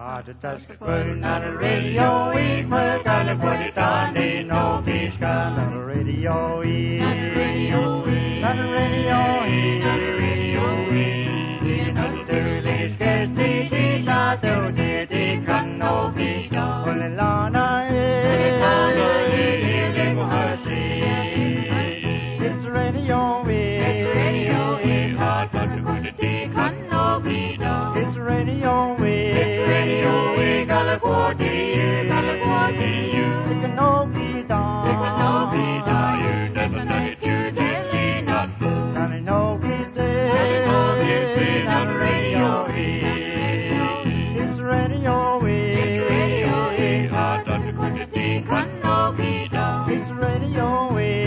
Just putting on the radio, we put on the Putitani, no Bishka, on the radio, on the radio, on the radio, on the radio, on the Sterling, Skesti, Tita, Dodi, Kanobi, Olilana, it's radio, it's radio, hard but the Putiti, Kanobi, it's radio, California, you never know it, you telling us. I know he's dead, on the radio, it's radio, hard on the Putiti, Kanobi, it's radio,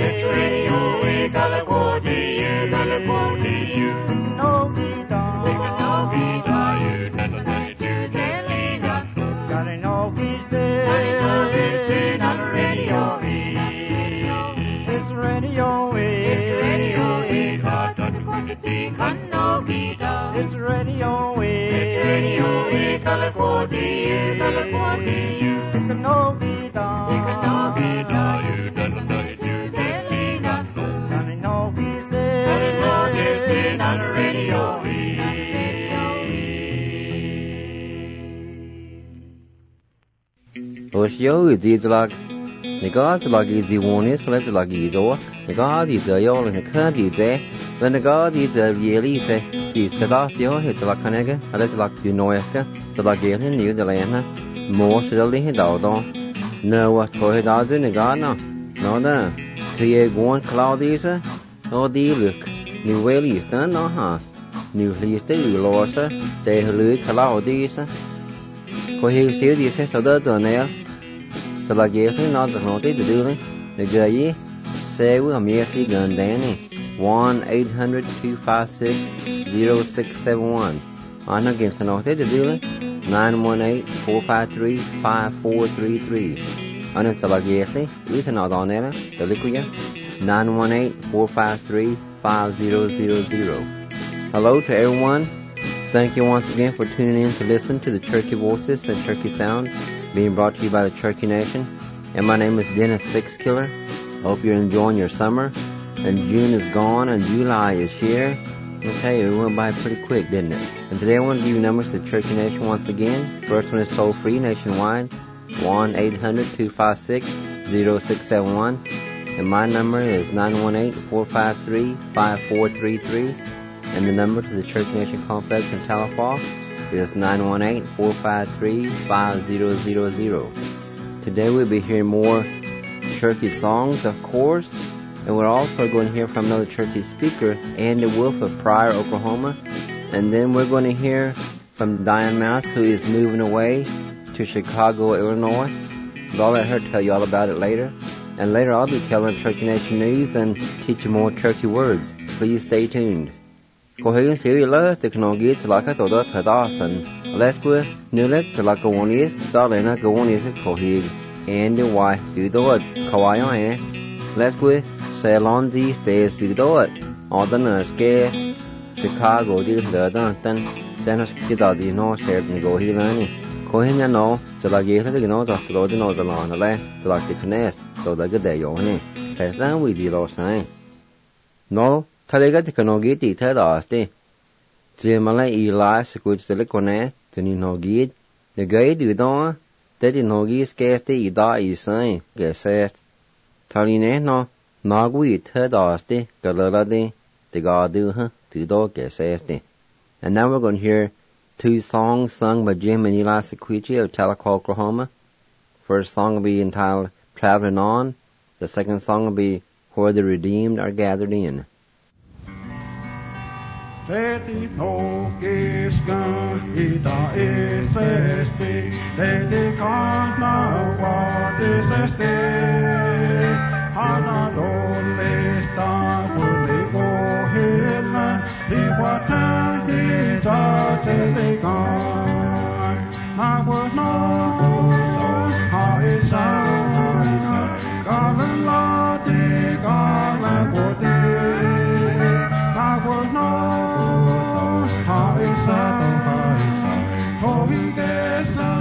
California, you know he's done, you never know it, you telling us. Gotta know he's dead, on the radio, it's radio, hard on the Putiti, Kanobi, it's radio, California, you know he's done, you never know it, you telling us. Gotta know he's dead, on the radio, Osho is like the gods like is the one is for like is or the god is the yell and the curd is there, then the god is the really say, is the last year hit like Canega, and let's like the Noeka, so like getting new the land, more silly hit out on. No, what for it does in the garden? No, no, create one cloud is a, or the look, new well is done, no, huh? New least the loss, they look cloud is a. Có hiểu xíu gì sẽ sau đó tuần này sau là gì thế nó được nói tới đưa đấy để gửi gì xe với hàm khi gần đấy này 1-800-256-0671 anh nói kiếm sẽ nói tới đưa đấy 918-453-5433 anh nói sau là gì thế cứ thế nào đó này đó để lấy nhé 918-453-5000. Hello to everyone. Thank you once again for tuning in to listen to the Cherokee Voices and Cherokee Sounds being brought to you by the Cherokee Nation. And my name is Dennis Sixkiller. I hope you're enjoying your summer. And June is gone and July is here. I'll tell you, it went by pretty quick, didn't it? And today I want to give you numbers to the Cherokee Nation once again. First one is toll free nationwide, 1-800-256-0671. And my number is 918-453-5433. And the number to the Cherokee Nation Complex in Talafa is 918-453-5000. Today we'll be hearing more Cherokee songs, of course, and we're also going to hear from another Cherokee speaker, Andy Wolf of Pryor, Oklahoma. And then we're going to hear from Diane Mouse, who is moving away to Chicago, Illinois. But I'll let her tell you all about it later. And later I'll be telling Cherokee Nation news and teach you more Cherokee words. Please stay tuned. Có hiểu xíu gì lỡ thì nó ghi sẽ là cái tổ đó thời đó sẵn lết quê nếu lết sẽ là cái one is đó là nó cái one is có hiểu and the why từ đó có ai nói lết quê sẽ long gì stay từ đó ở đó là cái Chicago đi từ đó tên nó cái đó gì nó sẽ có hiểu này có hiểu nha nó sẽ là gì thế cái nó đó từ nó sẽ là nó lên sẽ là cái connect từ đó cái đại dụng này tại sao vì gì đó sai nó thay cái thì nó ghi thì thế đó chứ chỉ mà lại Eli sẽ quyết sẽ lấy con này thì nó ghi để ghi từ đó thế thì nó ghi cái thì đó ý sai cái sẽ thay này nó ghi thế đó chứ cái là đi thì gọi được ha từ đó cái sẽ chứ. And now we're going to hear two songs sung by Jim and Eli Sequicci of Tahlequah, Oklahoma. First song will be entitled Traveling On. The second song will be Where the Redeemed Are Gathered In. Teti no kiskan ita esesti, teti kana vadesesti, hana dolesta kuli kohilla, hiwata hita teti kan, hawano ha isana, kalalati kalakote, hawano.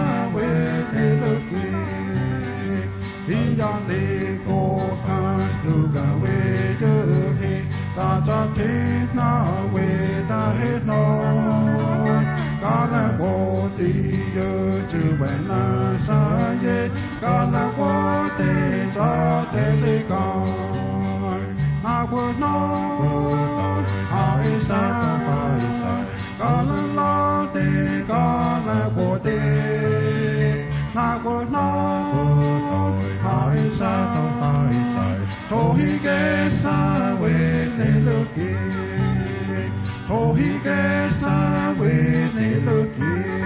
thế nào về ta hết nói cả là vô đi giờ chữ bài na sa ye cả là vô thế cho thế lý con na vô nói hỏi sa cả là lo thế cả là vô thế na vô nói hỏi sa thôi cái sa về thế lư kia thôi cái sa về thế lư kia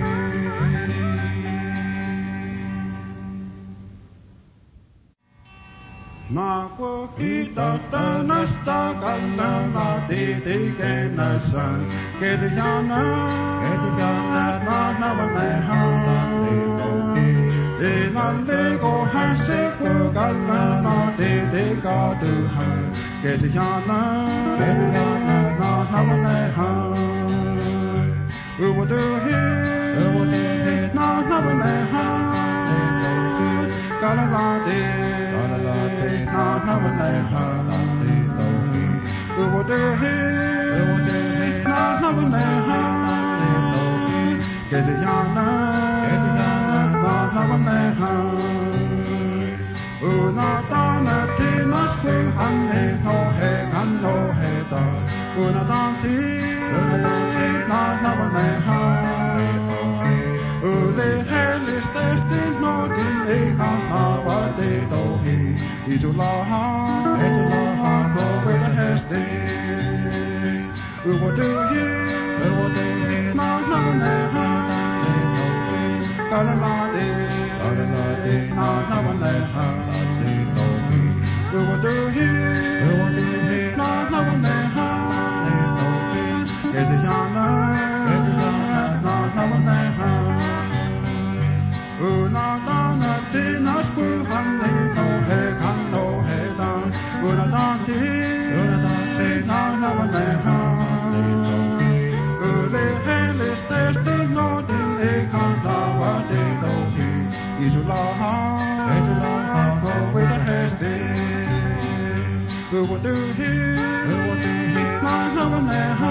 na qua khi ta ta na ta kan na ti ti ke na san ke de ya na na va na ha de na le go ha se ko kan na ti ti ka tu ha ke de ya na na va na ha u do he na va na ha ka la de na va na ha u do he na va na ha ke de ya na na va na ha u na ta na ti na sku han he no he ta u na ta ti na va na ha u le he le ste no di le ka na va de do he I do la ha go with the heste we will do he na na ha ka la de na na ha we will do he na na ha ke de ya na na ha u na ta na ti na sku han ne no he kan no he da u na ta ti na va na ha u le he le ste no di le kan da va de do he I do la ha go with the heste we will do he na va na ha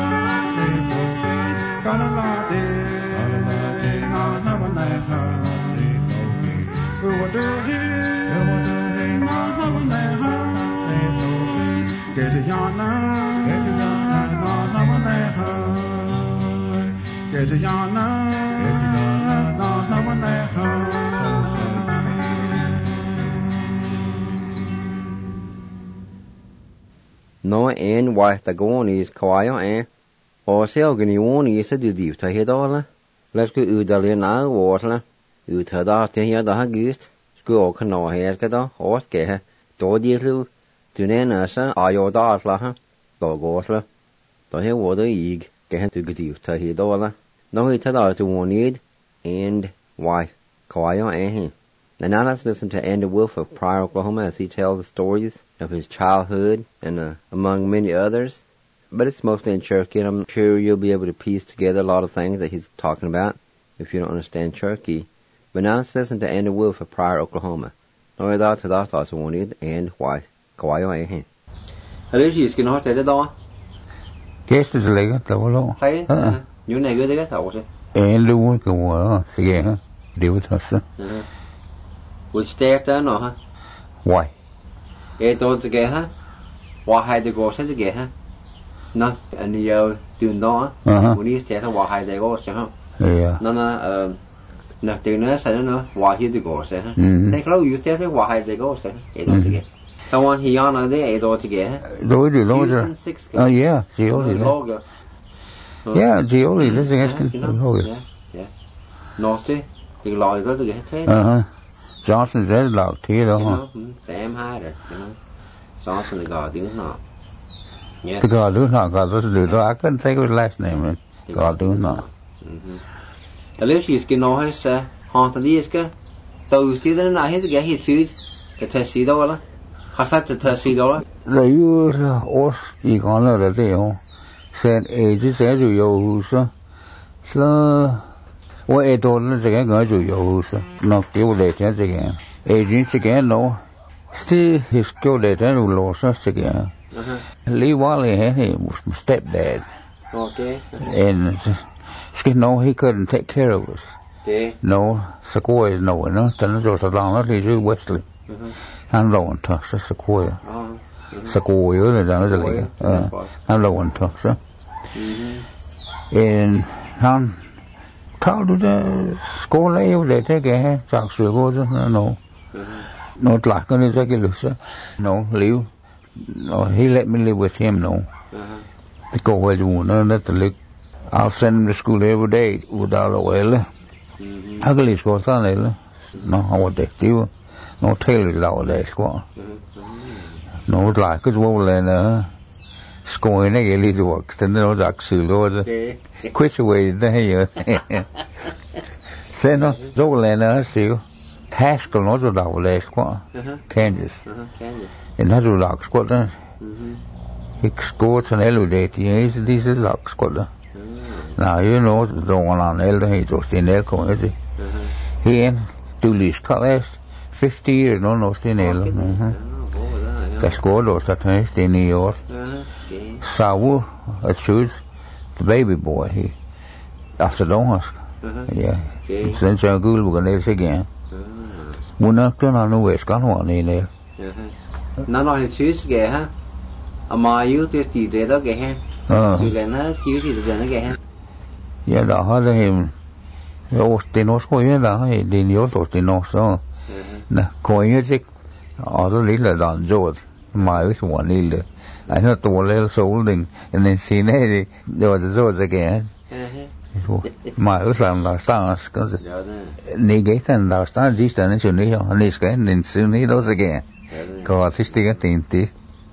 ka la de na va na ha we will do he na va na ha ke de ya na va na ha ke de ya na va na ha No en wife the gonis kawayo en o se ogni woni se du div ta hedala let's go udale na wasla utada te ya da gist sku o kno her ka da o ke ha do di lu du ne na sa ayo da asla ha do gosla do he wo de ig ke ha tu div ta hedala no he tada to wonid and wife kawayo en And now let's listen to Andy Wolf of Pryor, Oklahoma, as he tells the stories of his childhood and among many others. But it's mostly in Cherokee, and I'm sure you'll be able to piece together a lot of things that he's talking about if you don't understand Cherokee. But now let's listen to Andy Wolf of Pryor, Oklahoma. Nói đó thì đó tao sẽ muốn đi and why có ai vậy hả? Ở đây chỉ nói tới đó. Cái gì lấy cái tao lo. Thấy. Như này cái cái tao chứ. Luôn cái mua cái hả? Điều thật sự. Which state đó nó hả? Why? Cái đó cái gì hả? Why hai đứa có sao cái hả? Nó anh yêu tuyển đó. Muốn đi state why hai đứa có sao? Yeah. Nó nè từ nó sẽ nó why hai đứa có sao? Thế kalau you state why hai đứa có sao? Cái đó cái. Someone he on ở đây đó cái hả? Đối đi lo chứ. Yeah, chỉ có gì đó. Yeah, chỉ có gì đó cái thôi. Yeah. Nó chứ, thì lòi có cái thế. Johnson said loud thế đó hả? Sam hai rồi, Johnson là gò tiếng nọ. The gò tiếng nọ, gò tiếng nọ. I couldn't think of his last name. Gò tiếng nọ. The little she's getting all his haunted these guys. Those two that are not his guy, he choose the tuxedo đó. How's that the tuxedo đó? The you or chỉ còn là thế không? Sen age sẽ chủ yếu sao? Sao? 我爱到那这个我就有是，那给我来讲这个，爱人这个喏，是 his 给我来讲有老少这个， Lee Wally, he was my stepdad. Okay. And no, he couldn't take care of us. Okay. No, Sequoia, no, then it was a long, he was Wesley. Han loven to, så Sequoia. Sequoia, det er det like. Han loven to, så. En han talte det skole jo det jeg sagt så godt no. No lakker det ikke lyst. No, live. No, he let me live with him no. The go where you want that the look. I'll send him to school every day without a well. I can leave school on no, I want that too. No tailor law there school. No like it will and skoene jeg lige voksen og dagsylder quick away der her så no så lander sig Haskell no så der var skår Kansas en har du lagt skår der ikke skår til LUD de er disse lagt skår der nej you know så on elder he så sten der kommer det her du lige college 50 years no sten elder der skår også der i New York. Saul, I choose the baby boy. He after Donghurst. Yeah. Since I'm good, we're gonna say again. We're not gonna know where it's gone in there. Nó thì choose kìa ha. Mà yêu thì để đó kìa ha. Thì là nó chiếu thì nó kìa ha. Yeah, đó ha là him. Thì nó có gì đó thì nhớ tổ thì nó sao. Nè, coi như thế. Ở đó lý là đàn rồi. Mà cái one đi là. I know the little solding, and then see there was a zord again. My Uslam last dance, because negate and last dance, this done is only on this guy, and then soon he does again. Because he's still getting this.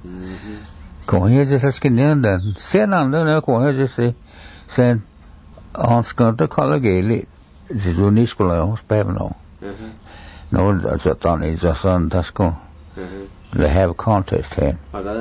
Go here just asking you, then send on the go here just say, send on scott the color gaily. It's a new school, I was no. No, that's a ton, it's a son, that's go. They have a contest here.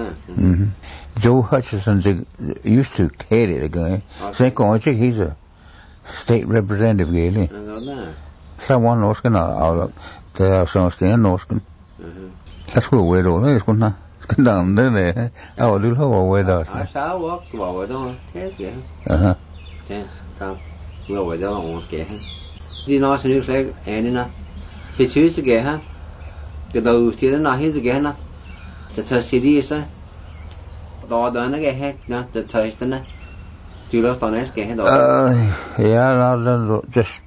Joe Hutchison used to carry the guy. So he's a state representative, really. Someone knows out there are some stand Norskin. That's what we're all is going down there. I will do how away does. I shall walk over the test, yeah. Yes, come. Well, we don't want to get him. Do you know what's new flag? And enough. He chooses to get her. Cái đầu tiên nó nói gì cái nó, cho CD sao, đó nó cái hết, nó cho nó, chưa lo tao nói cái hết đó. Yeah, no, just,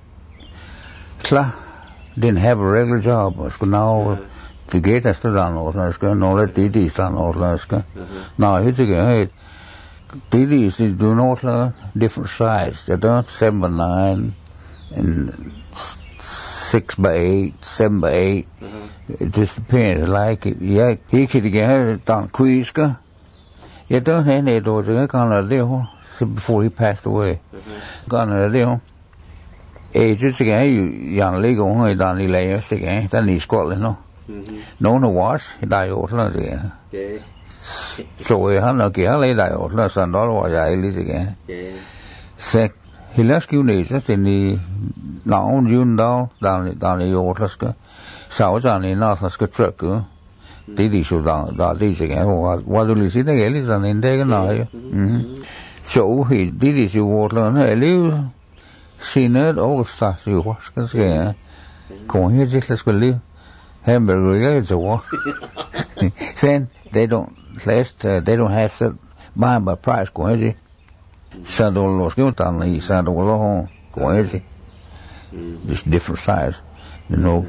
didn't have a regular job. So now, to get us to run all that, no let DD run all that. Now here's again, DD is do not different size. They don't 7x9 and 6x8, 7x8. It just depends. Like it, yeah. He could get down Queeska. You don't have any doors. I can't let it before he passed away. Can't let it. Ages again, you young lady going down the layers again. Then he's Scotland, no. No one was. He died out last year. So he had no care. He died out last Sunday. Was I least again? Sick. He left you nations in the now June down the Yorklaska. Sau cho nên nó sẽ truck cứ tí đi số đó đi sẽ cái qua tôi lý cái lý do nên đây cái này chỗ thì tí đi số vót là nó lưu xin nó đâu có số quá cái còn hiện giờ là lưu hamburger cái chỗ then they don't have to buy by price của cái gì sao đâu los cái tao này sao đâu lo của cái gì just different size you know.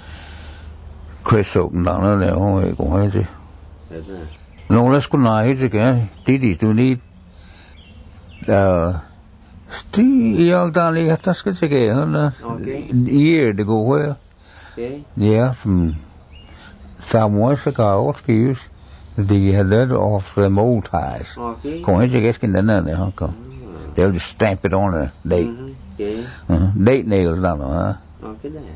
Chris Oaken down there, oh, go ahead. No, let's go now. Here's again. Diddy's do need. Steve young down there, that's good again. Year to go where? Yeah, from somewhere Chicago, Spears. They had that off them old ties. Go ahead, I guess, get in there, huh? They'll just stamp it on a date. Date nails down there, huh? Okay, there.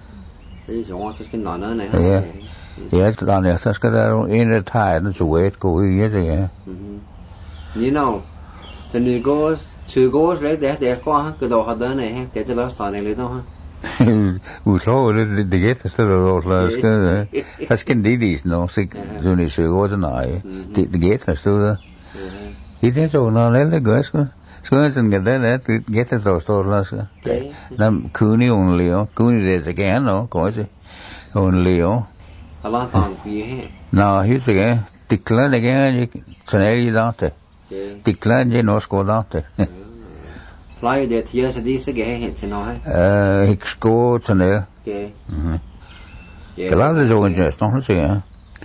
Yeah, yeah, down there. That's got that in the tide. That's the way it goes. Yeah. You know, the new goes, two goes right there. They're going. Cái đầu họ đến này, cái chỗ đó này lấy đâu ha? we saw it, the get the stuff that's can Didis, no, sick, soon as you go tonight, the get the stuff. He didn't know, no, let the guys go. Squares and get the store last. Nam Cooney only, Cooney is again, no, course, only, a lot of you. No, he's again, declare again, Sanelli Dante. Declare, you know, score Dante. Fly that years a decent again, it's an eye. Score Sanel. Okay. Calada's own just, don't say,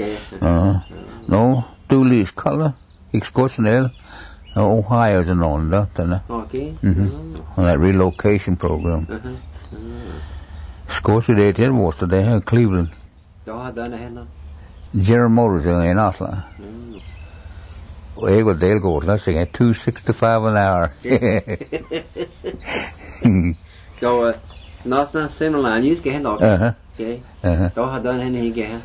no, 2 leaves color, score Sanel. Ohio's and all that, okay. On that relocation program. Scotia they did was today, Cleveland. General Motors in Oslo. They'll go, let's say, at $2.65 an hour. So, not similar, you get okay. Don't have done any again.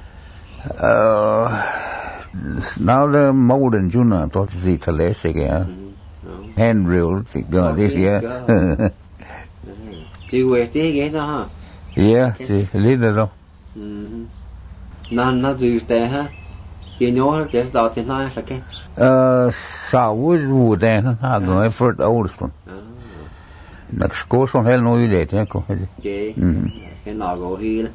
Now the modern Juna thought to see Tales again. Hand reeled, this year. Do you wear the again, huh? Yeah, see, a little. Not do you stay, huh? You know, there's that in life, okay? Wood then, I'm going for the oldest one. Next course on hell, no, you did, okay. Can I go here?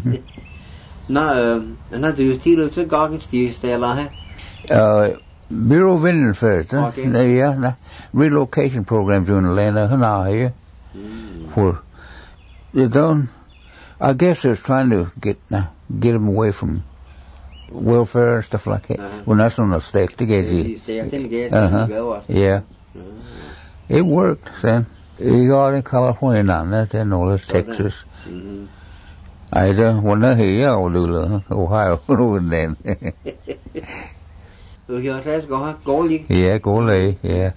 No, do you still to Goggins? Do you stay alive? Bureau of Indian Affairs, okay. Yeah, relocation program during the land of here. For they don't, I guess they're trying to get them away from welfare and stuff like that. Well, that's on the state to get you. Yeah. It worked, then. You got in California now, then all this Texas. I don't want to hear Ohio then. Yeah, go yeah.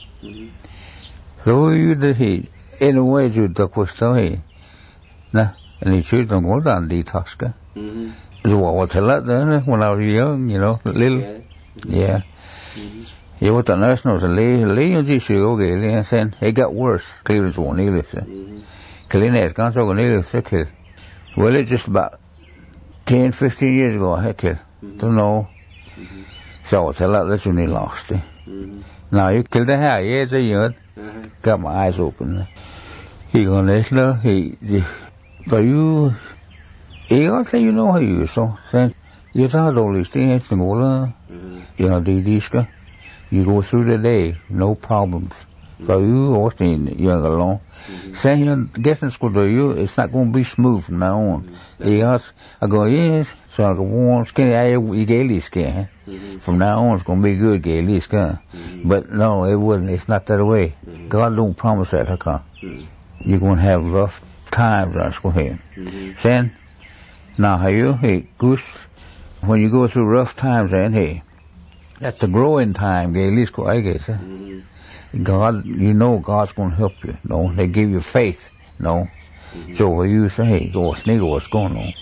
So you the heat. In a way, you took was story. Nah, and he should don't go down the Tosca. So what was that then when I was young, you know, little? Yeah. Yeah, what the nurse knows, Lee, you should go get it, and then it got worse. Cleveland's one, he lives there. Cleveland has gone so he lives there. Well, it's just about 10, 15 years ago, I killed. Don't know. So it's a lot that's when he lost it. Now, you killed the hair, yeah, it's a year. Got my eyes open. He gonna let but you gonna say you know how you so. Then, you thought all these things, you know, you go through the day, no problems. So you also you're alone. Saying you're getting school to you, it's not going to be smooth from now on. Yes, I go, yes, so I go, warm skin, you get this skin. From now on, it's going to be good, get this skin. But no, it wouldn't, it's not that way. God don't promise that, okay? You're going to have rough times, that's go ahead. Saying, now, hey, Goose, when you go through rough times, then, hey, that's the growing time, get this go, I guess, God, you know God's going to help you. No, they give you faith. No, so you say, hey, what's going on?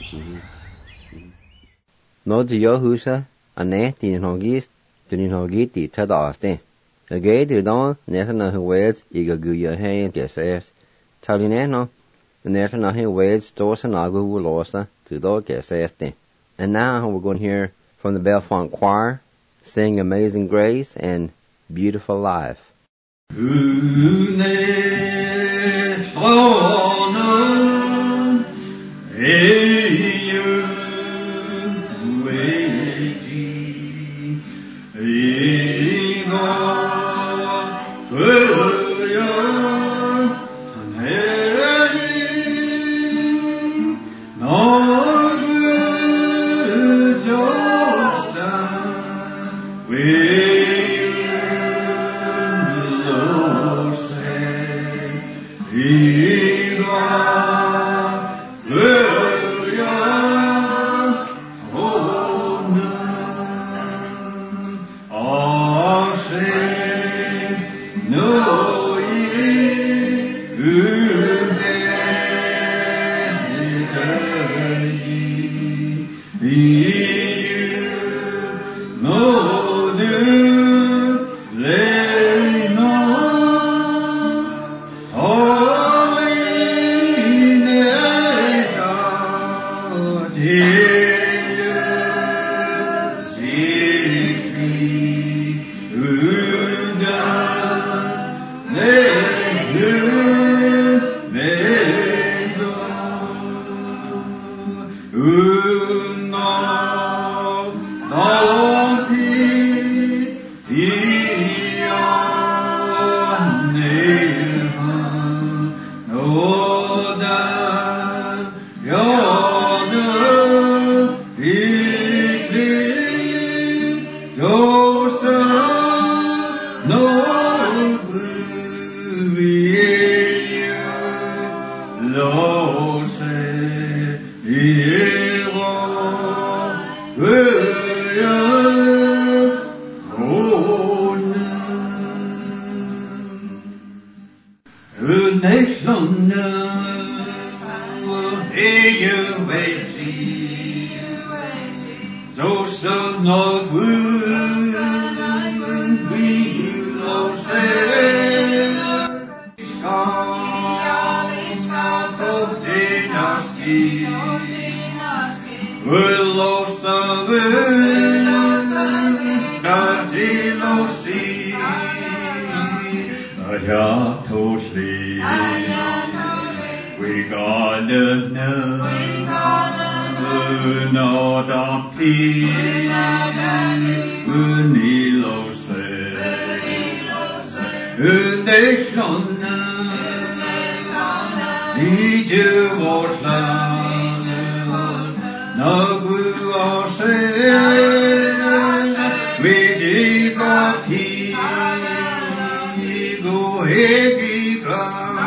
No, to your husa, a net in Hogis, to Hogit, the Tadaste. A gate, you don't, Nathan who waits, you go your hand, yes, says. Talinano, the Nathan who waits, Dos and Agu Losa, to dog, yes, says. And now we're going to hear from the Belfont Choir, sing Amazing Grace and Beautiful Life. Oh, We gotta know, not a pea, unilose, unishona, nijuosla, naguose, vidikati, gohegika.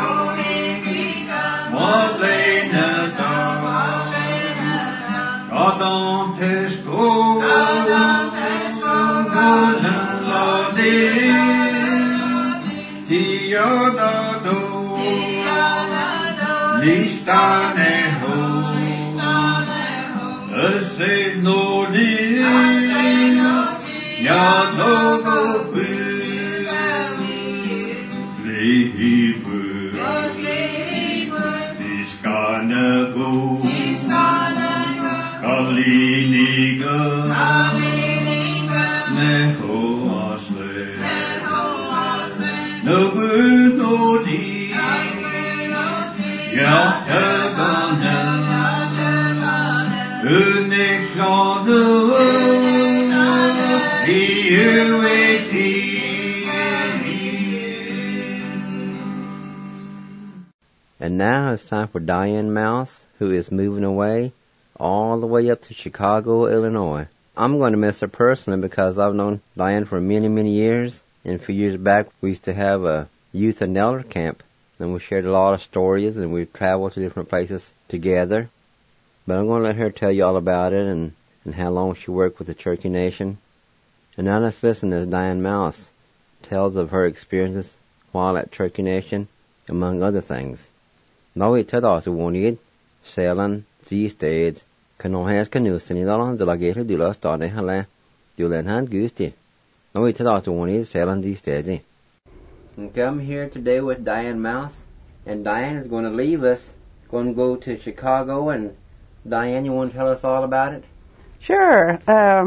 And now it's time for Diane Mouse, who is moving away all the way up to Chicago, Illinois. I'm going to miss her personally because I've known Diane for many, many years. And a few years back, we used to have a youth and elder camp, and we shared a lot of stories, and we traveled to different places together. But I'm going to let her tell you all about it and how long she worked with the Cherokee Nation. And now let's listen as Diane Mouse tells of her experiences while at Cherokee Nation, among other things. Nói thật đó sự vốn ít, Selen, Z-States, Canohas Canusin, Idalan, Delagator, Dulas, Donne, Hala, Dulan, Gusti. Nói thật đó sự vốn ít, Selen, Z-States. Okay, I'm here today with Diane Mouse, and Diane is going to leave us, going to go to Chicago, and Diane, you want to tell us all about it? Sure.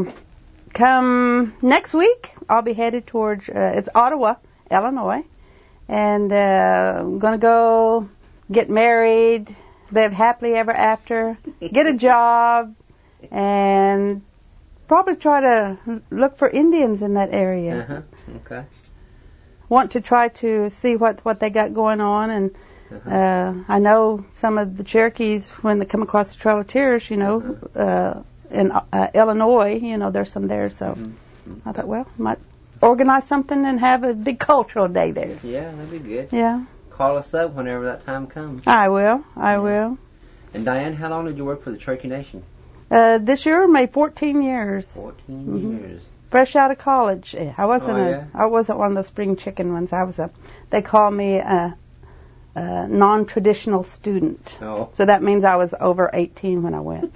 Come next week, I'll be headed towards, it's Ottawa, Illinois, and I'm going to go get married, live happily ever after, get a job, and probably try to look for Indians in that area. Uh-huh. Okay. Want to try to see what they got going on, and I know some of the Cherokees, when they come across the Trail of Tears, you know, in Illinois, you know, there's some there, so I thought, well, I might organize something and have a big cultural day there. Yeah, that'd be good. Yeah. Call us up whenever that time comes. I will. And Diane, how long did you work for the Cherokee Nation? This year, made 14 years. 14 years. Fresh out of college. I wasn't I wasn't one of the spring chicken ones. They call me a non-traditional student. Oh. So that means I was over 18 when I went.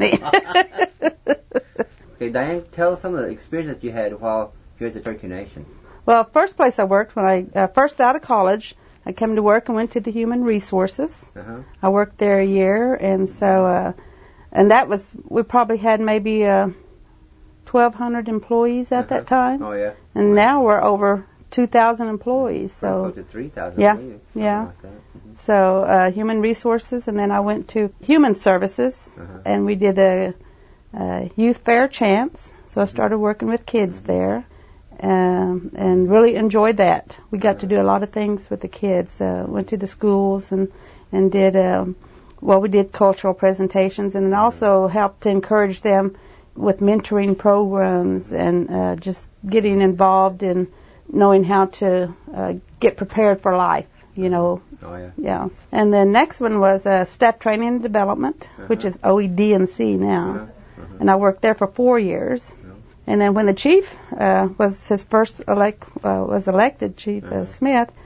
Okay, Diane, tell us some of the experience that you had while here at the Cherokee Nation. Well, first place I worked when I first out of college, I came to work and went to the Human Resources. I worked there a year, and so and that was, we probably had maybe 1,200 employees at that time. Oh yeah. And now we're over 2,000 employees. So close to 3,000. Yeah, I believe. yeah. Like that. So Human Resources, and then I went to Human Services, and we did a Youth Fair Chance. So I started working with kids there, and really enjoyed that. We got to do a lot of things with the kids. Went to the schools and did we did cultural presentations, and then also helped to encourage them with mentoring programs and just getting involved in knowing how to get prepared for life. You know. Oh, yeah. Yeah. And the next one was Staff Training and Development, which is OED&C now. And I worked there for 4 years. And then when the chief was elected, Chief Smith,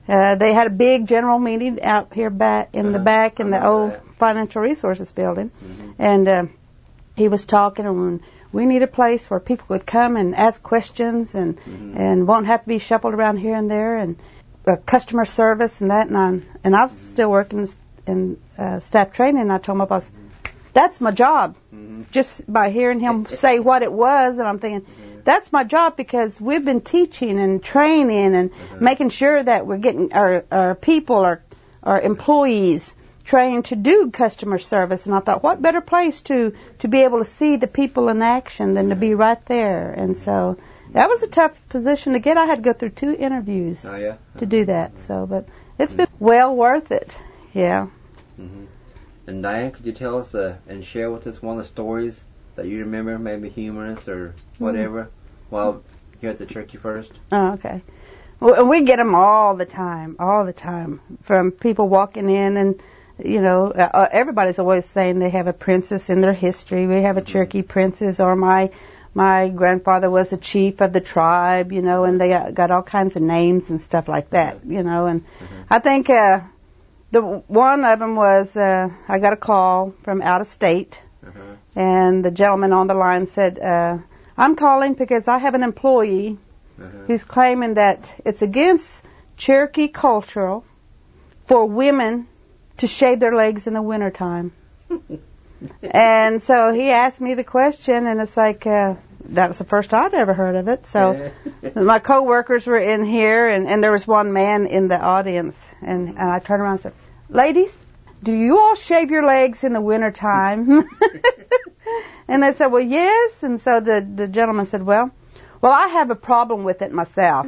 They had a big general meeting out here back in the back in the old that. Financial Resources building. Mhm. And he was talking, and we need a place where people could come and ask questions and won't have to be shuffled around here and there, and customer service and that. And I'm still working in staff training, and I told my boss, that's my job. Just by hearing him say what it was, and I'm thinking, that's my job, because we've been teaching and training and making sure that we're getting our people, our employees, trained to do customer service. And I thought, what better place to be able to see the people in action than to be right there. And so that was a tough position to get. I had to go through 2 interviews to do that. So, but it's been well worth it. Yeah. Mm-hmm. And Diane, could you tell us and share with us one of the stories that you remember, maybe humorous or whatever, while here at the Turkey First? Oh, okay. Well, we get them all the time, from people walking in, and everybody's always saying they have a princess in their history. We have a Cherokee princess, or my grandfather was a chief of the tribe, and they got all kinds of names and stuff like that, and I think the one of them was I got a call from out of state, and the gentleman on the line said, I'm calling because I have an employee who's claiming that it's against Cherokee culture for women to shave their legs in the wintertime. And so he asked me the question, and it's like, that was the first I'd ever heard of it. So my coworkers were in here, and there was one man in the audience, and I turned around and said, ladies, do you all shave your legs in the wintertime? And they said, well, yes. And so the gentleman said, well, I have a problem with it myself.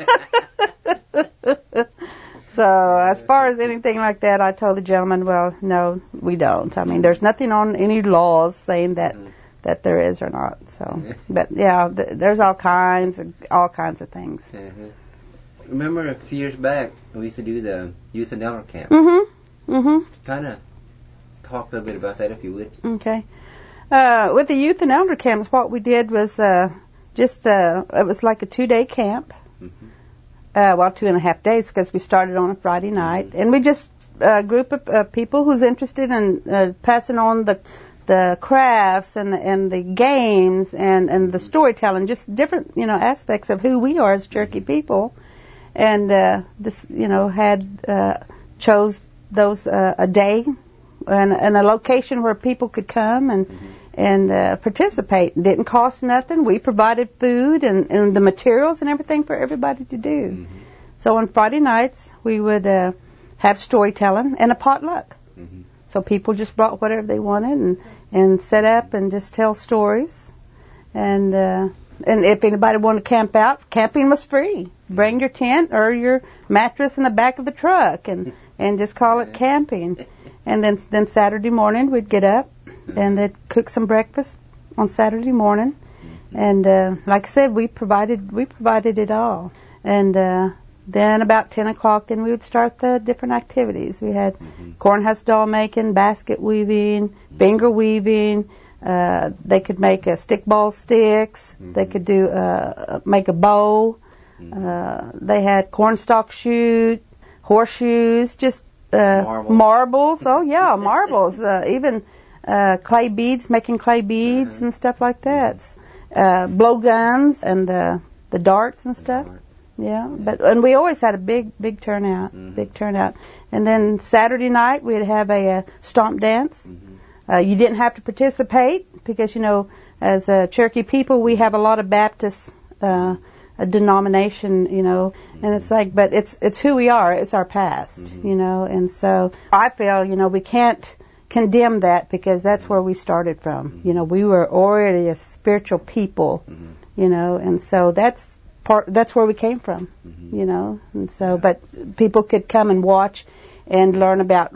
So as far as anything like that, I told the gentleman, well, no, we don't. I mean, there's nothing on any laws saying that there is or not. So, but yeah, there's all kinds of things. Remember a few years back, we used to do the Youth and Elder Camp. Kind of talk a little bit about that, if you would. Okay. With the Youth and Elder Camps, what we did was it was like a 2-day camp. 2.5 days, because we started on a Friday night, and we just a group of people who's interested in passing on the crafts and the games and the storytelling, just different aspects of who we are as Cherokee people, and this had chose those a day and a location where people could come and participate. It didn't cost nothing. We provided food and the materials and everything for everybody to do. So on Friday nights, we would have storytelling and a potluck. So people just brought whatever they wanted and set up and just tell stories. And if anybody wanted to camp out, camping was free. Bring your tent or your mattress in the back of the truck and just call it camping. And then Saturday morning, we'd get up and they'd cook some breakfast on Saturday morning, and like I said, we provided it all. And then about 10 o'clock, then we would start the different activities. We had cornhusk doll making, basket weaving, finger weaving. They could make stickball sticks. They could do make a bow. They had cornstalk shoot, horseshoes, just marbles. Oh yeah, marbles. Even clay beads, making clay beads and stuff like that. Blow guns and the darts and stuff. Yeah, and we always had a big turnout, big turnout. And then Saturday night we'd have a stomp dance. You didn't have to participate because as Cherokee people we have a lot of Baptist a denomination, and it's like, but it's who we are. It's our past, and so I feel, we can't condemn that because that's where we started from. We were already a spiritual people, and so that's where we came from, and so, but people could come and watch and learn about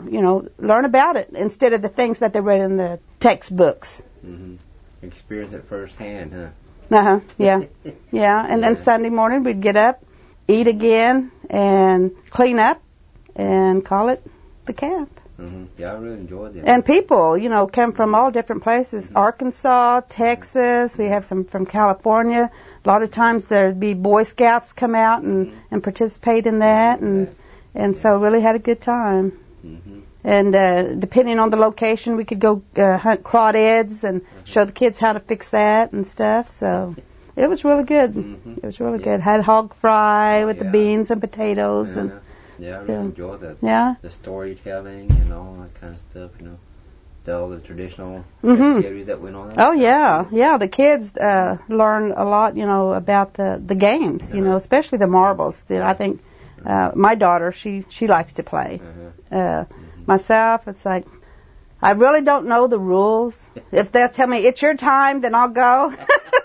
it instead of the things that they read in the textbooks. Experience it firsthand, huh? Yeah. And then Sunday morning we'd get up, eat again, and clean up, and call it the camp. Yeah, I really enjoyed that. And people, come from all different places. Arkansas, Texas. We have some from California. A lot of times there'd be Boy Scouts come out and participate in that, and And so really had a good time. Mm-hmm. And depending on the location, we could go hunt crawdads and show the kids how to fix that and stuff. So it was really good. Mm-hmm. It was really good. Had hog fry with the Yeah. beans and potatoes. And Yeah, I so, really enjoy that. yeah. The storytelling and all that kind of stuff, you know. All the traditional Mhm. activities that went on. Oh yeah, yeah. The kids learn a lot, you know, about the games, you know, especially the marbles. That I think my daughter she likes to play. Myself, it's like I really don't know the rules. If they'll tell me it's your time, then I'll go.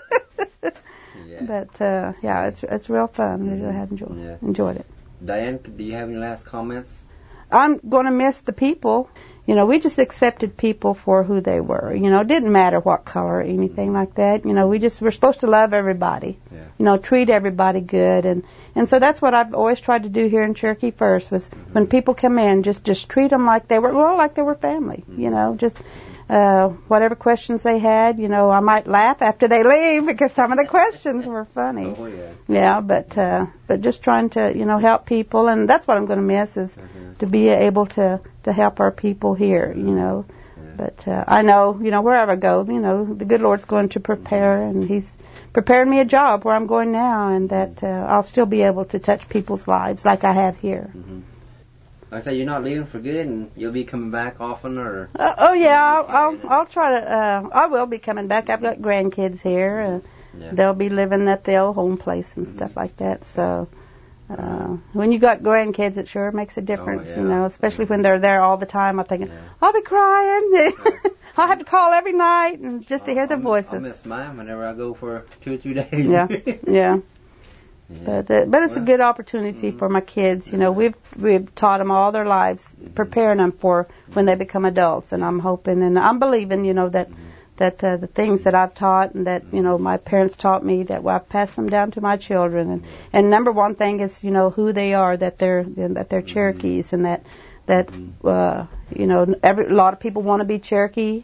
Yeah. But yeah, it's real fun. I really have enjoyed it. Diane, do you have any last comments? I'm going to miss the people. You know, we just accepted people for who they were. You know, it didn't matter what color or anything like that. You know, we're supposed to love everybody. Yeah. You know, treat everybody good. And so that's what I've always tried to do here in Cherokee First was when people come in, just treat them like they were family. You know, just whatever questions they had, you know, I might laugh after they leave because some of the questions were funny. Oh, yeah. Yeah, but just trying to, you know, help people, and that's what I'm going to miss is to be able to help our people here, you know. But I know, you know, wherever I go, you know, the good Lord's going to prepare, and He's preparing me a job where I'm going now, and that I'll still be able to touch people's lives like I have here. Mm-hmm. Like I said, you're not leaving for good, and you'll be coming back often, or? Oh yeah, I'll try to. I will be coming back. I've got grandkids here. They'll be living at the old home place and stuff like that. So when you got grandkids, it sure makes a difference, you know, especially when they're there all the time. I'm thinking, I'll be crying. I'll have to call every night and just to hear their voices. I miss mine whenever I go for 2 or 3 days. Yeah, yeah. But it's a good opportunity for my kids. You know, we've taught them all their lives, preparing them for when they become adults. And I'm hoping and I'm believing, you know, that the things that I've taught and that, you know, my parents taught me, that I've passed them down to my children. And number one thing is, you know, who they are, that they're Cherokees, and that you know, a lot of people want to be Cherokee,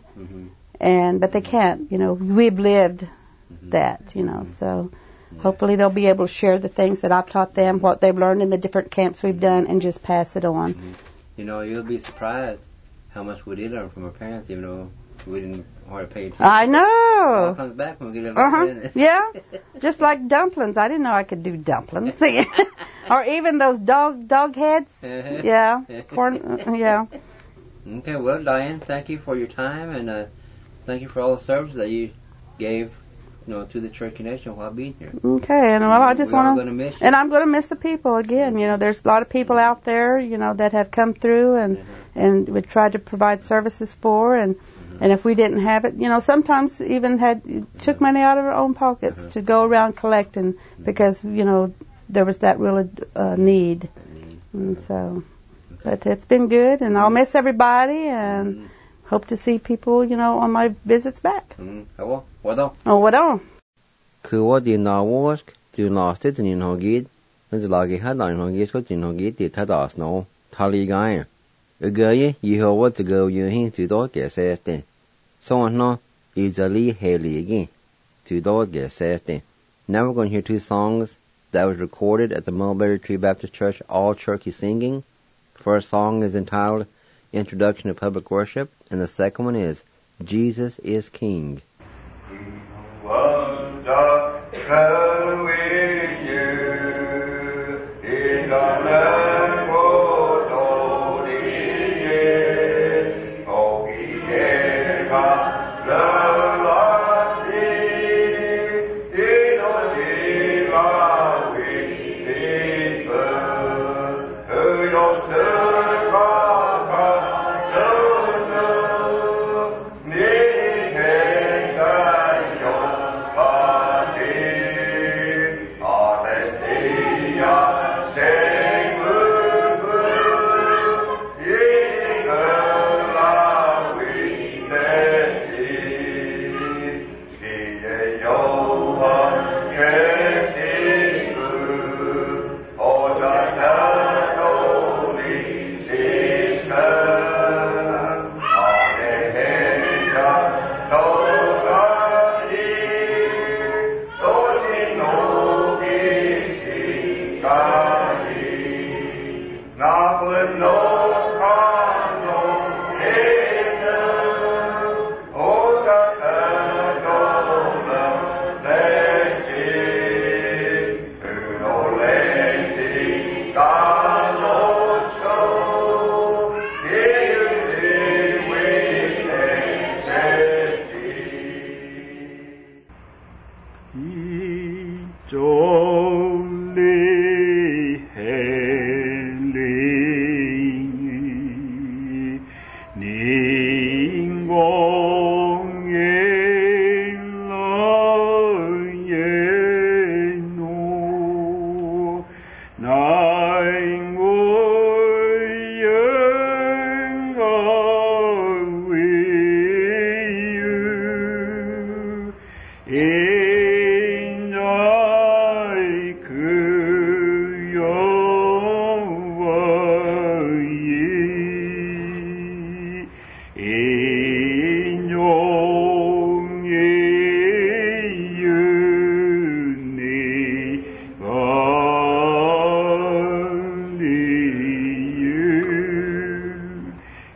but they can't. You know, we've lived that, you know, so. Hopefully they'll be able to share the things that I've taught them, what they've learned in the different camps we've done, and just pass it on. You know, you'll be surprised how much we did learn from our parents, even though we didn't hardly pay attention. I know. It all comes back when we get older. Yeah. Just like dumplings. I didn't know I could do dumplings. Or even those dog heads. Yeah. Corn. Yeah. Okay, well, Diane, thank you for your time, and thank you for all the service that you gave, you know, to the Cherokee Nation while being here. Okay, and well, I just want to miss you. And I'm going to miss the people again. You know, there's a lot of people out there, you know, that have come through and we tried to provide services for, and if we didn't have it, you know, sometimes even took money out of our own pockets to go around collecting because, you know, there was that real need. And so, but it's been good, and I'll miss everybody, and hope to see people, you know, on my visits back. Oh, what on? Oh, what on? Kuwa di nawask, du nastit in hogid, and the lagi had on hogid, got in hogid, the tadas no, tali guy. A guy, you have what to go you hin to dog get says then. So on no, easily Haley again. To dog get says then. Now we're going to hear 2 songs that was recorded at the Mulberry Tree Baptist Church, all Cherokee singing. First song is entitled Introduction to Public Worship, and the second one is Jesus is King. Love, 'Cause 你。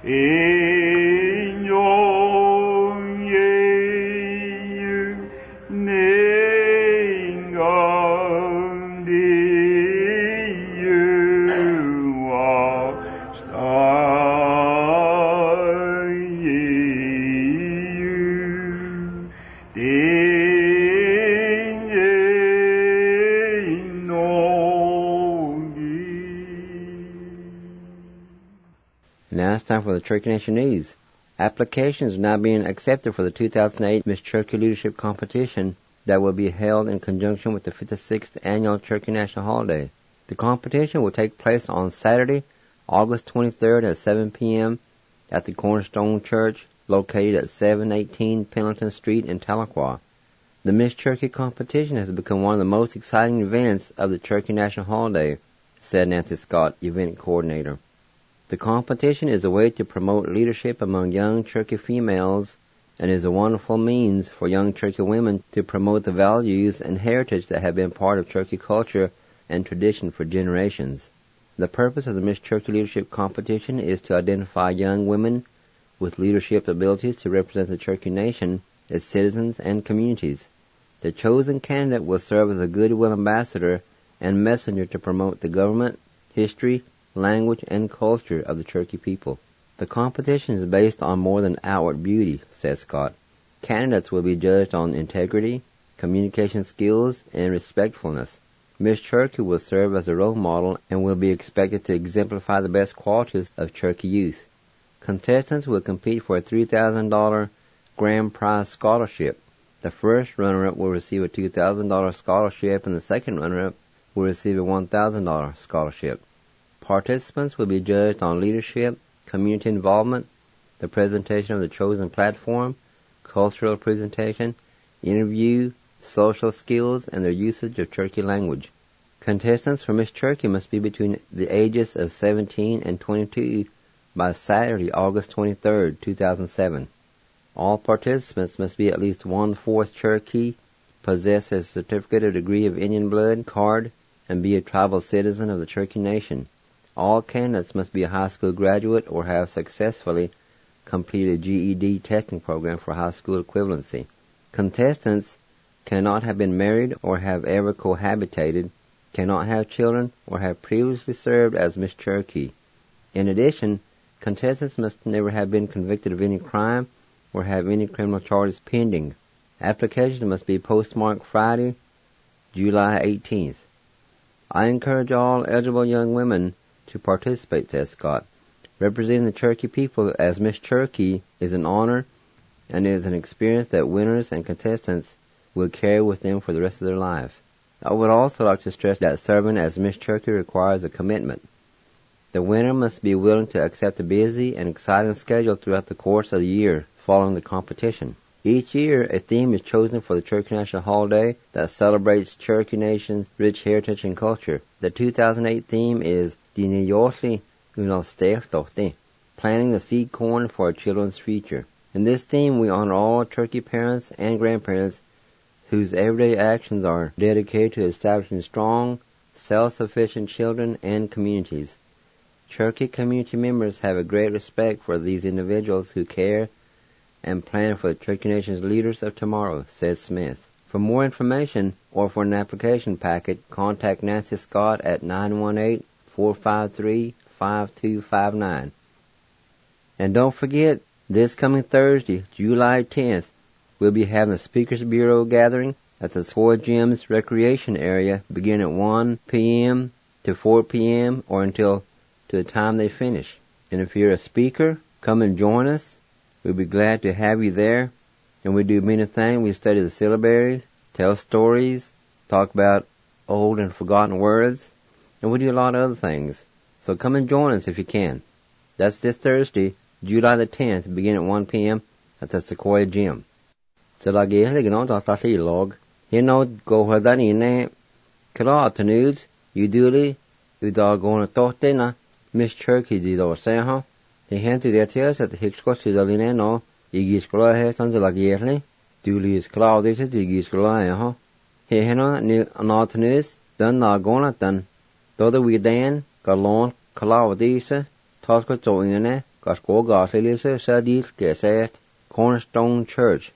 Now it's time for the Cherokee Nation News. Applications are now being accepted for the 2008 Miss Cherokee Leadership Competition that will be held in conjunction with the 56th Annual Cherokee National Holiday. The competition will take place on Saturday, August 23rd at 7 p.m. at the Cornerstone Church, located at 718 Pendleton Street in Tahlequah. The Miss Cherokee competition has become one of the most exciting events of the Cherokee National Holiday, said Nancy Scott, event coordinator. The competition is a way to promote leadership among young Cherokee females and is a wonderful means for young Cherokee women to promote the values and heritage that have been part of Cherokee culture and tradition for generations. The purpose of the Miss Cherokee Leadership Competition is to identify young women with leadership abilities to represent the Cherokee Nation, its citizens, and communities. The chosen candidate will serve as a goodwill ambassador and messenger to promote the government, history, language, and culture of the Cherokee people. The competition is based on more than outward beauty, said Scott. Candidates will be judged on integrity, communication skills, and respectfulness. Miss Cherokee will serve as a role model and will be expected to exemplify the best qualities of Cherokee youth. Contestants will compete for a $3,000 grand prize scholarship. The first runner-up will receive a $2,000 scholarship and the second runner-up will receive a $1,000 scholarship. Participants will be judged on leadership, community involvement, the presentation of the chosen platform, cultural presentation, interview, social skills, and their usage of Cherokee language. Contestants for Miss Cherokee must be between the ages of 17 and 22 by Saturday, August 23, 2007. All participants must be at least 1/4 Cherokee, possess a certificate or degree of Indian blood card, and be a tribal citizen of the Cherokee Nation. All candidates must be a high school graduate or have successfully completed a GED testing program for high school equivalency. Contestants cannot have been married or have ever cohabitated, cannot have children, or have previously served as Miss Cherokee. In addition, contestants must never have been convicted of any crime or have any criminal charges pending. Applications must be postmarked Friday, July 18th. I encourage all eligible young women to participate, said Scott. Representing the Cherokee people as Miss Cherokee is an honor and is an experience that winners and contestants will carry with them for the rest of their life. I would also like to stress that serving as Miss Cherokee requires a commitment. The winner must be willing to accept a busy and exciting schedule throughout the course of the year following the competition. Each year, a theme is chosen for the Cherokee National Holiday that celebrates Cherokee Nation's rich heritage and culture. The 2008 theme is Dineyosli Unosteltote, planting the seed corn for our children's future. In this theme, we honor all Cherokee parents and grandparents whose everyday actions are dedicated to establishing strong, self-sufficient children and communities. Cherokee community members have a great respect for these individuals who care and plan for the Cherokee Nation's leaders of tomorrow, said Smith. For more information or for an application packet, contact Nancy Scott at 918-453-5259. And don't forget, this coming Thursday, July 10th, we'll be having the Speakers Bureau gathering at the Sequoia Gyms Recreation Area beginning at 1 p.m. to 4 p.m. or until to the time they finish. And if you're a speaker, come and join us. We'll be glad to have you there. And we do many things. We study the syllabary, tell stories, talk about old and forgotten words, and we do a lot of other things. So come and join us if you can. That's this Thursday, July the 10th, beginning at 1 p.m. at the Sequoia Gym. So like you know, that's a log. You know, go for that in there. Kala tenudes, you do dog going to talk dinner. Miss Cherokee did all say, huh? The hand to that here at the Hickscott to the Lina, no. You get Kala here, sons like yearly. Dooley is cloud, this is the Kala, huh? Here, Hannah, not news, done not going at done. Though the we dan, got long, Kala, these, talk with so in there, Gasko Gasilisa Sadil Gesest Cornerstone Church,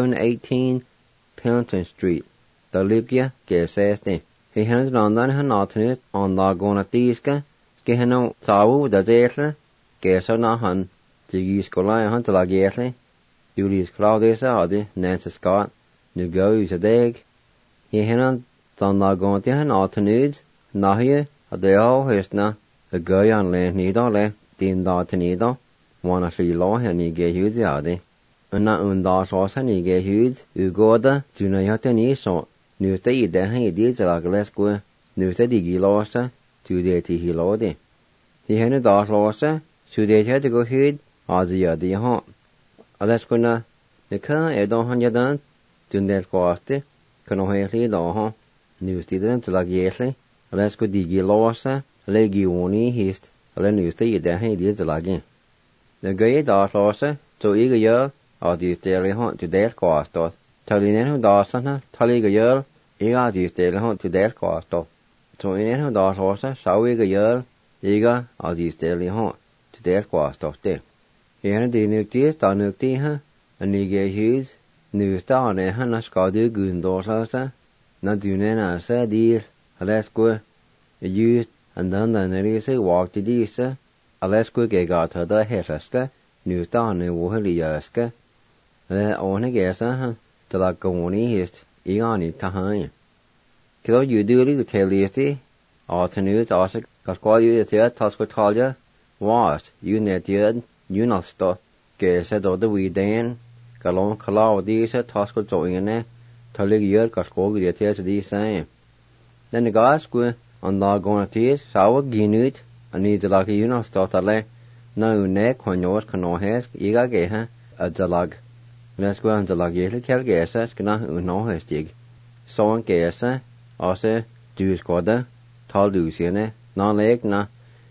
718 Pendleton Street, Dalibia Gesest. He hands London Hanatinit on Lagona Tiska, Skehano Sawu da Zetla, Gesanahan, Tigis Colai to la Gesli, Julius Claudius Adi, Nancy Scott, Nugo Zadeg. He hands on Lagona Hanatinid, Nahia, Adeo Hesna, a guy on Land Nidole, Din Dartanido, one of the law and he gave you the Adi. And not undas was and he gave you, Ugoda, Junayatani so. Nu ste I det han I dit la glesko, nu ste digi losa, tu det ti hilode. He hene das losa, su det het go hid, azia di ha. Aleskuna, ne ka edon han yadan, tun det koste, kano heli da ha. Nu ste den la gesle, alesko digi losa, legioni hist, ale nu ste I det han dit la gen. Ne gay das losa, so I go adi steli ha tu det koste. Talinen hu dasana, taliga yel, iga di stele hon to del kosto. So inen hu das hosa, sawiga yel, iga adi stele hon to del kosto te. Ene di nukti sta nukti ha, anige hus, nu sta ne ha na skadu gundosa, na dune na sa dir, alesko, use and then the nerese walk to disa, alesko ge gata da hesaska, nu sta ne woheliaska, one gesa ha. The Lagoni hist, Iani Tahan. Kill you do it, tell the Altenudes, also, call you the Toscotalia, was, you net yard, you not stop, guess at all the we dan, Galon Calaw, these Tosco join, Talig yard, Casco, the tears these same. Then the guys go on Lagona tears, sour ginut, and needs the lucky you not start a lay, no neck when yours can no hask, Iga geha, at the lug. Let's go on the lagele kelgesa skna no hestig. So on gesa, also du skoda, tal dusiene, na leg na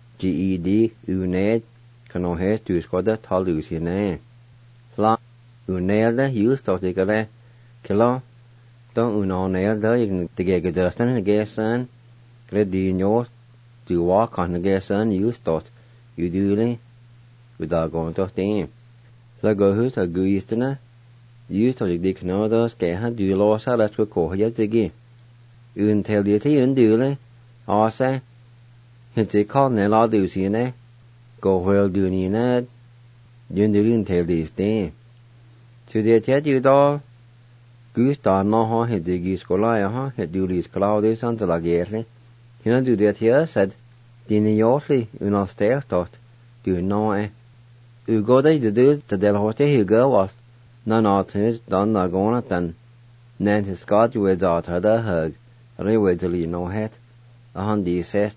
GED uned kano hes du skoda tal dusiene. Fla unelde use to the kilo don't unelde you the gege dustin gesan, gredi no do walk on the gesan use to you do without going to team. La go who's a guistana. Use to the Canada's get do loss out let's go here to give. You tell you to do or say, hit the call Nella do see ne, go well do ni net, you do tell this day. To the chat you dog, goose star no ho hit the geese colaya, hit do these clouds until la gately. You know do that here said, Dini Yorley, you know stay thought, do know eh. You go there to do the del hote you go was. None alternate done Lagona than Nancy Scott with daughter the hug, rewadily no het. A hundi says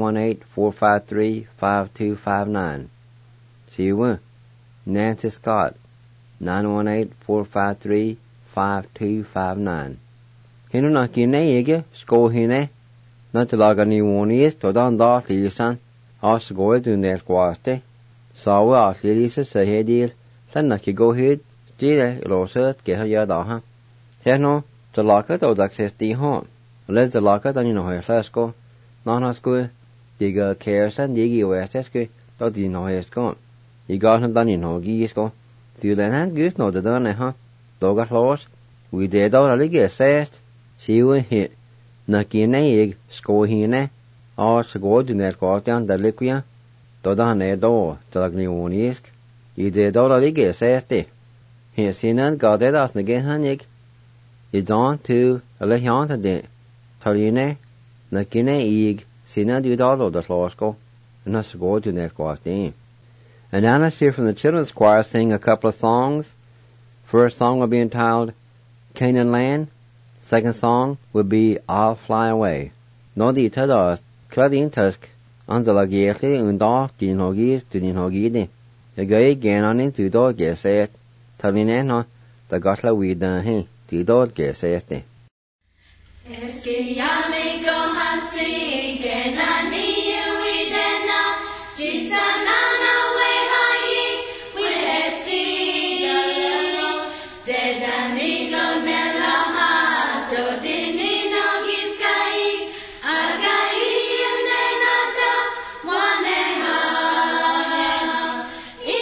918-453-5259. See you Nancy Scott, 918-453-5259. Hinu na kine ege, sko hine, na tilaga ni woni is to dan da lisan, as go to net kwaste. Sawa at lisa se hedir, san na ki go hid. Dile losert get her daha. Techno, the locket or access the home. Let the locket and you know her flasco. Non school, digger cares and diggy westesque, dot you know his gone. You got him done in no gisco. Do then hand goose no the done, huh? Dog at loss. We did all a ligger says. See you hit. Nucky an egg, score hine. Or to go to net go down the liquia. Dodan a door, the lagnionisk. You did all a ligger says they. He seen and got it as again hanik. It's on to a lehiant a day. Taline, Nakine eg, seen and you'd all of the slosco, and us go to net quasting. And Anna's here from the children's choir sing a couple of songs. First song will be entitled Canaan Land. Second song would be I'll Fly Away. No di tadas, cladding tusk, under la gierli und da, din hogis, to din hogidi. A gay gain on into dog get set. Talineno, the gosla we done he, the dog get set. Eski yali go hasi, genani we dena, jisanana we hayi, we esti galelo, dedani no melaha, dodini no giskai, agai nenata, waneha,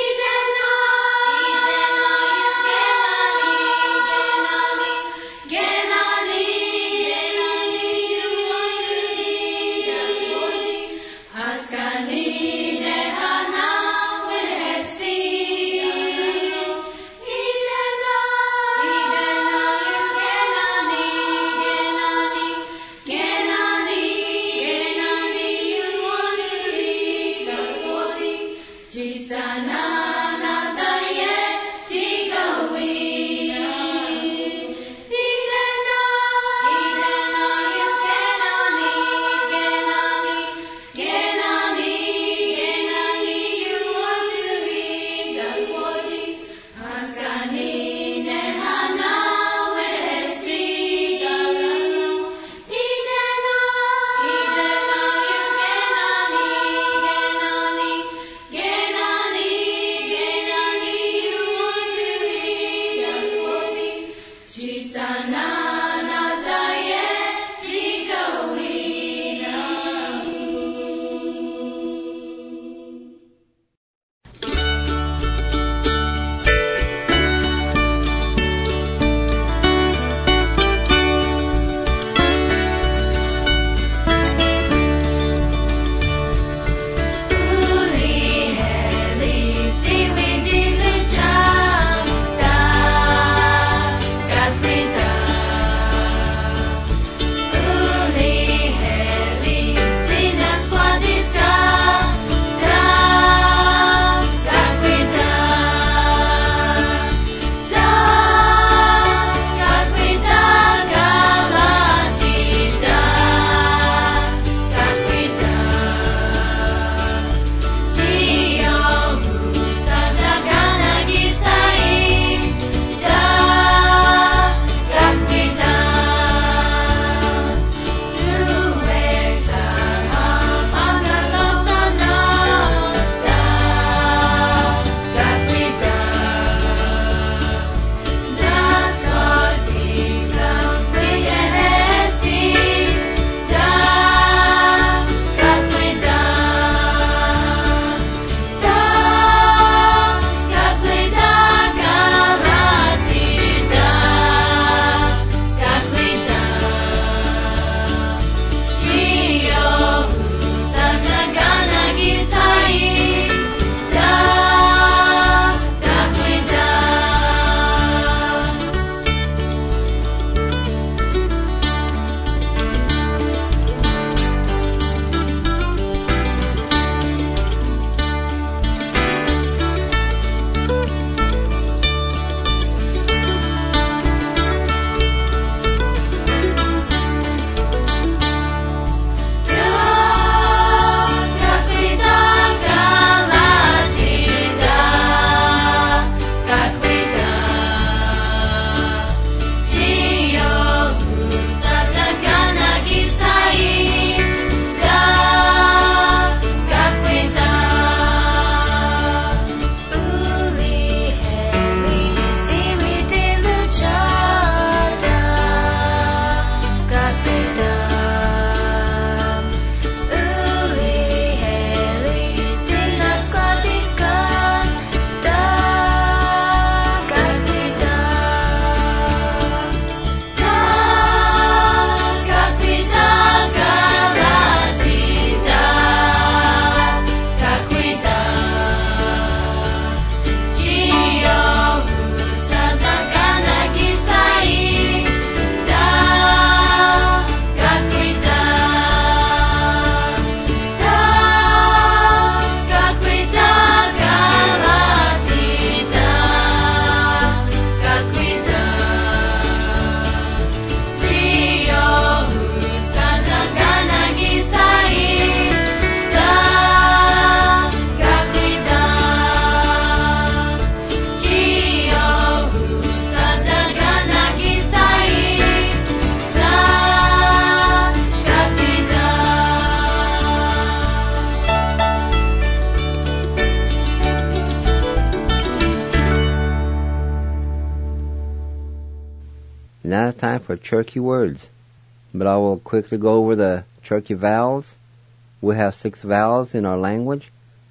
Now it's time for Cherokee words. But I will quickly go over the Cherokee vowels. We have 6 vowels in our language.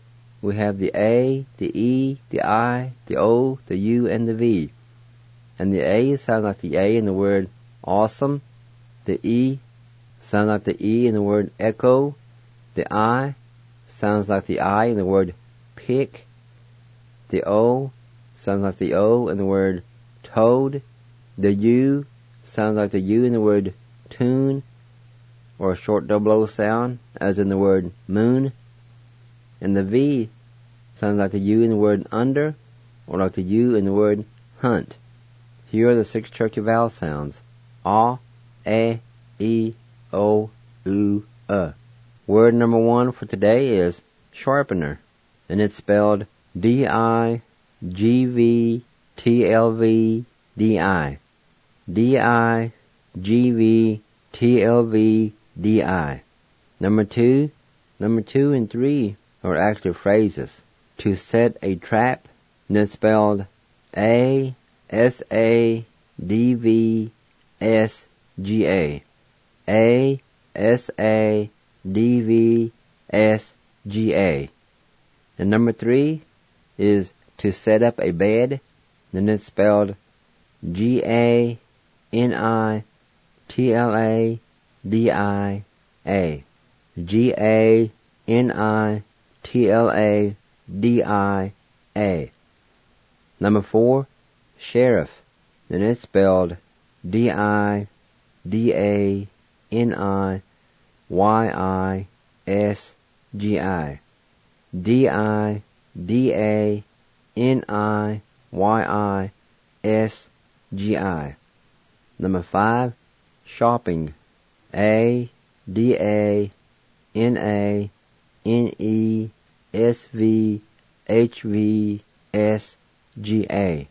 We have the A, the E, the I, the O, the U, and the V. And the A sounds like the A in the word awesome. The E sounds like the E in the word echo. The I sounds like the I in the word pick. The O sounds like the O in the word toad. The U sounds like the U in the word tune, or a short double O sound, as in the word moon. And the V sounds like the U in the word under, or like the U in the word hunt. Here are the 6 Cherokee vowel sounds. A, E, O, U, Word number 1 for today is sharpener, and it's spelled D-I-G-V-T-L-V-D-I. D-I-G-V-T-L-V-D-I. Number 2 and 3 are actually phrases. To set a trap, and it's spelled A-S-A-D-V-S-G-A. A-S-A-D-V-S-G-A. And number 3 is to set up a bed, and it's spelled G-A-N-I-T-L-A-D-I-A. G-A-N-I-T-L-A-D-I-A. Number 4, sheriff, and it's spelled D-I-D-A-N-I-Y-I-S-G-I. D-I-D-A-N-I-Y-I-S-G-I. Number 5, shopping, A-D-A-N-A-N-E-S-V-H-V-S-G-A.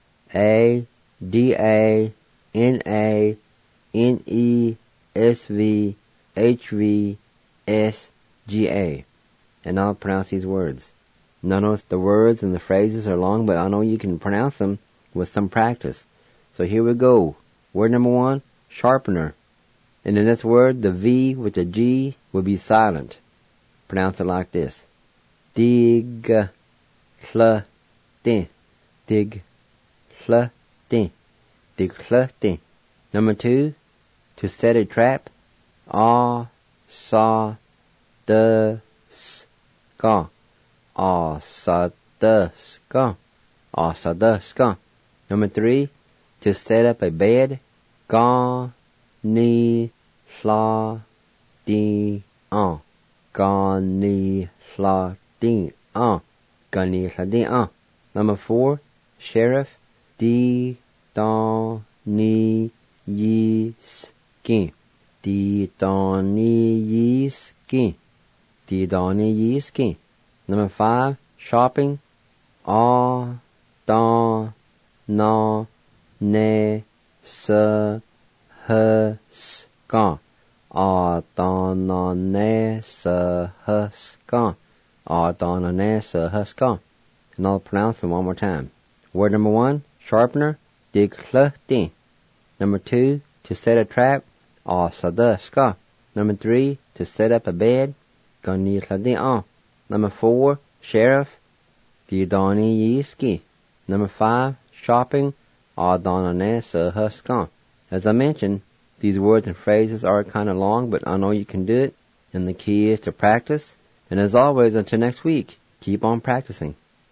A-D-A-N-A-N-E-S-V-H-V-S-G-A. And I'll pronounce these words. Notice the words and the phrases are long, but I know you can pronounce them with some practice. So here we go. Word number 1, sharpener. And in this word, the V with the G will be silent. Pronounce it like this. Dig, cl, din. Dig, cl, din. Dig, cl, din. Number 2, to set a trap. A, sa, de, ska. A, sa, de, ska. A, sa, de, ska. Number 3, to set up a bed. Ga, ni, hla, di, an. Ga, ni, hla, di, an. Ga, ni, hla, di, an. Number 4, sheriff. Di, da, ni, yi, ski. Di, da, ni, yi, ski. Di, da, ni, yi, ski. Number 5, shopping. A, da, na, ne, sa, ha, ska. A, da, na, ne, sa, ha, ska. A, da, na, ne, sa, ha, ska. And I'll pronounce them one more time. Word number 1, sharpener. Dig, cl, din. Number 2, to set a trap. A, sa, de, ska. Number 3, to set up a bed. Ga, ni, hla, di, an. Number 4, sheriff. Di, da, ni, yi, ski. Number 5, shopping. A, da, na, ne, sa, ha, ska. As I mentioned, these words and phrases are kind of long, but I know you can do it, and the key is to practice. And as always, until next week, keep on practicing.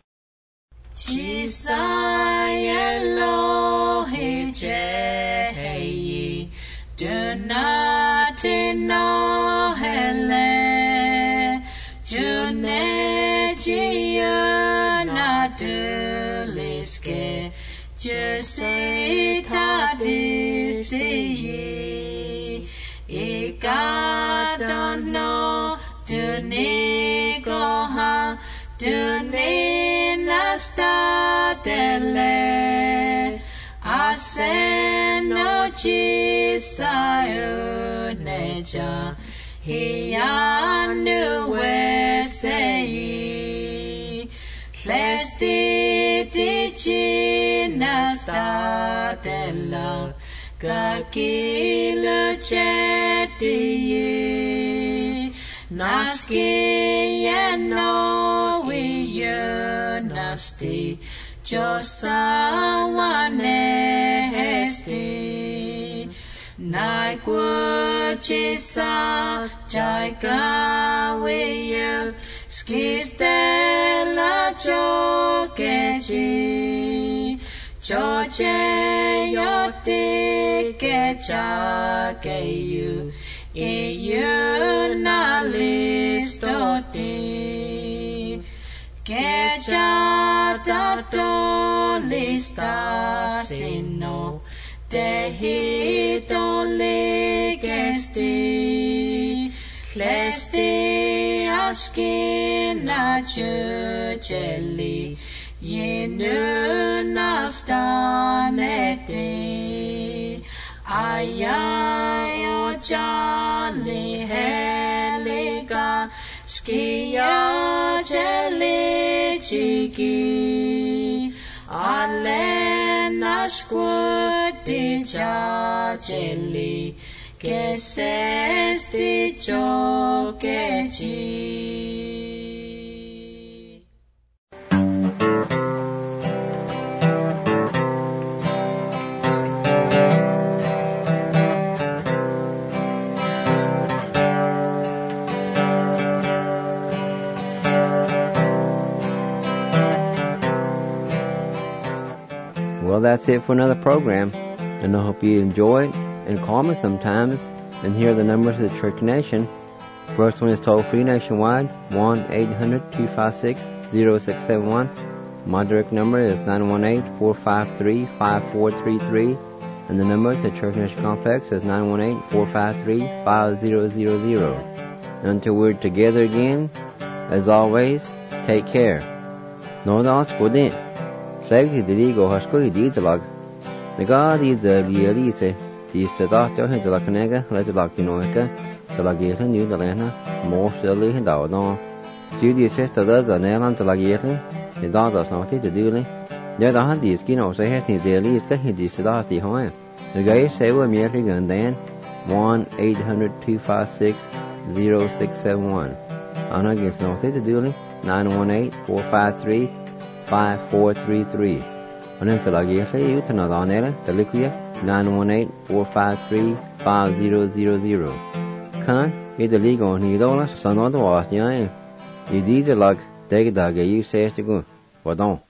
Do not know hele, June na duliske, Jose tadisti, Ika don't know, do ni goha, do ni nasta dele. Aseno chisayo neja hiyanu wesei Lesti dici nasta della kakilu cheti Naski yeno wiyo nasti Josawane hesti Nai kuchisa Jaika wiyo Skistela chokechi Choche yoti kecha keyu Iyu na listoti Ke Chatato lista sino dehito legesti Klesti askina churchelli Yenuna staneti Ayayo chali heliga Skia cheli chiki Alena squati chacheli Que sesti chokeci Well, that's it for another program, and I hope you enjoy it and call me sometimes and hear the numbers of the Church Nation. First one is toll-free nationwide, 1-800-256-0671. My direct number is 918-453-5433, and the number to the Church Nation Complex is 918-453-5000. Until we're together again, as always, take care. No doubts for it. Slegli dirigo haskuri dizalag. The God is the realite. The Stadasto has the Lacanega, let the Lacinoica, Salagirla, New the Lena, more silly and Dawdon. Judy sister does an airline to Lagirla, the dog does not take the duly. The other hand is Kino, so has the elite, he dissidasti home. The guy say we're merely and then 1-800-256-0671. Anna gives no take the duly, 918-453-5433. And then Salagirla, you to not on air, the liquid. 918-453-5000. Kan i det ligger on i dollars, så når du også, ja, i disse lag, det er der, jeg siger, hvordan?